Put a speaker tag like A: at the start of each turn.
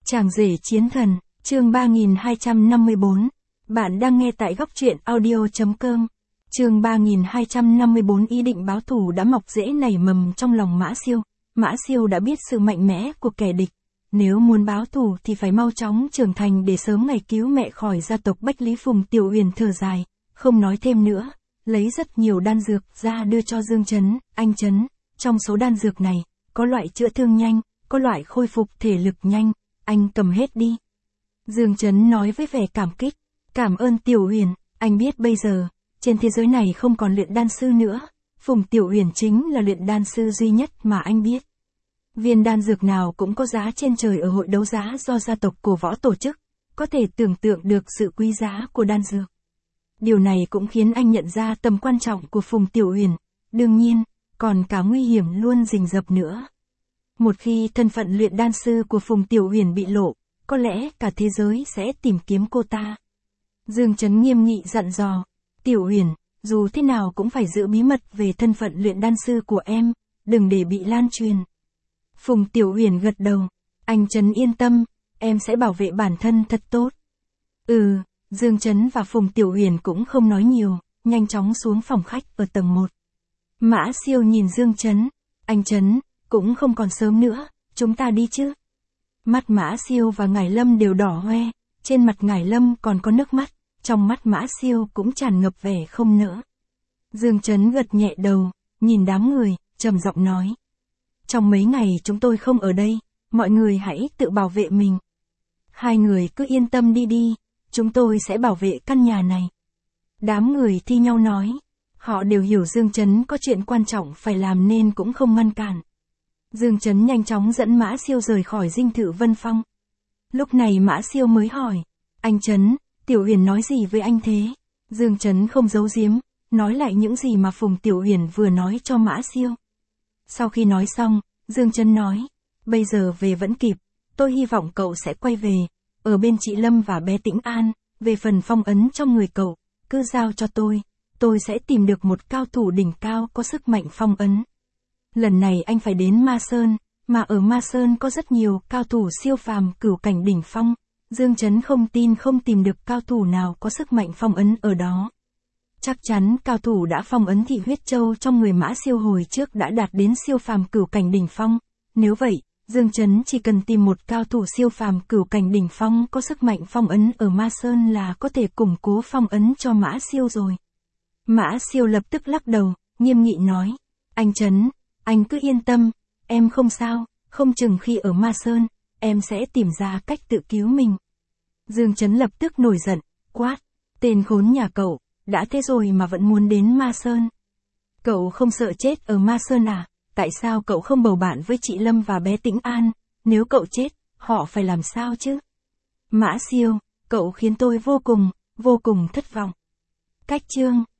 A: Chàng rể chiến thần, chương 3254. Bạn đang nghe tại góc truyện audio.com. Chương 3254 ý định báo thù đã mọc rễ nảy mầm trong lòng Mã Siêu. Mã Siêu đã biết sự mạnh mẽ của kẻ địch. Nếu muốn báo thù thì phải mau chóng trưởng thành để sớm ngày cứu mẹ khỏi gia tộc Bách Lý. Phùng Tiểu Uyển thở dài, không nói thêm nữa, lấy rất nhiều đan dược ra đưa cho Dương Chấn. Anh Chấn, trong số đan dược này, có loại chữa thương nhanh, có loại khôi phục thể lực nhanh, anh cầm hết đi. Dương Chấn nói với vẻ cảm kích, cảm ơn Tiểu Uyển, anh biết bây giờ, trên thế giới này không còn luyện đan sư nữa, Phùng Tiểu Uyển chính là luyện đan sư duy nhất mà anh biết. Viên đan dược nào cũng có giá trên trời ở hội đấu giá do gia tộc cổ võ tổ chức, có thể tưởng tượng được sự quý giá của đan dược. Điều này cũng khiến anh nhận ra tầm quan trọng của Phùng Tiểu Uyển, đương nhiên, còn cả nguy hiểm luôn rình rập nữa. Một khi thân phận luyện đan sư của Phùng Tiểu Uyển bị lộ, có lẽ cả thế giới sẽ tìm kiếm cô ta. Dương Chấn nghiêm nghị dặn dò, Tiểu Uyển, dù thế nào cũng phải giữ bí mật về thân phận luyện đan sư của em, đừng để bị lan truyền. Phùng Tiểu Uyển gật đầu, anh Chấn yên tâm, em sẽ bảo vệ bản thân thật tốt. Dương Chấn và Phùng Tiểu Uyển cũng không nói nhiều, nhanh chóng xuống phòng khách ở tầng 1. Mã Siêu nhìn Dương Chấn, anh Chấn, cũng không còn sớm nữa, chúng ta đi chứ. Mắt Mã Siêu và Ngải Lâm đều đỏ hoe, trên mặt Ngải Lâm còn có nước mắt, trong mắt Mã Siêu cũng tràn ngập vẻ không nỡ. Dương Chấn gật nhẹ đầu, nhìn đám người, trầm giọng nói. Trong mấy ngày chúng tôi không ở đây, mọi người hãy tự bảo vệ mình. Hai người cứ yên tâm đi, chúng tôi sẽ bảo vệ căn nhà này. Đám người thi nhau nói, họ đều hiểu Dương Chấn có chuyện quan trọng phải làm nên cũng không ngăn cản. Dương Chấn nhanh chóng dẫn Mã Siêu rời khỏi dinh thự Vân Phong. Lúc này Mã Siêu mới hỏi, anh Chấn, Tiểu Uyển nói gì với anh thế? Dương Chấn không giấu giếm, nói lại những gì mà Phùng Tiểu Uyển vừa nói cho Mã Siêu. Sau khi nói xong, Dương Chấn nói, bây giờ về vẫn kịp, tôi hy vọng cậu sẽ quay về, ở bên chị Lâm và bé Tĩnh An, về phần phong ấn trong người cậu, cứ giao cho tôi sẽ tìm được một cao thủ đỉnh cao có sức mạnh phong ấn. Lần này anh phải đến Ma Sơn, mà ở Ma Sơn có rất nhiều cao thủ siêu phàm cửu cảnh đỉnh phong. Dương Chấn không tin không tìm được cao thủ nào có sức mạnh phong ấn ở đó. Chắc chắn cao thủ đã phong ấn thị huyết châu trong người Mã Siêu hồi trước đã đạt đến siêu phàm cửu cảnh đỉnh phong. Nếu vậy, Dương Chấn chỉ cần tìm một cao thủ siêu phàm cửu cảnh đỉnh phong có sức mạnh phong ấn ở Ma Sơn là có thể củng cố phong ấn cho Mã Siêu rồi. Mã Siêu lập tức lắc đầu, nghiêm nghị nói, anh Chấn, anh cứ yên tâm, em không sao, không chừng khi ở Ma Sơn, em sẽ tìm ra cách tự cứu mình. Dương Chấn lập tức nổi giận, quát, tên khốn nhà cậu, đã thế rồi mà vẫn muốn đến Ma Sơn. Cậu không sợ chết ở Ma Sơn à? Tại sao cậu không bầu bạn với chị Lâm và bé Tĩnh An? Nếu cậu chết, họ phải làm sao chứ? Mã Siêu, cậu khiến tôi vô cùng thất vọng. Cách chương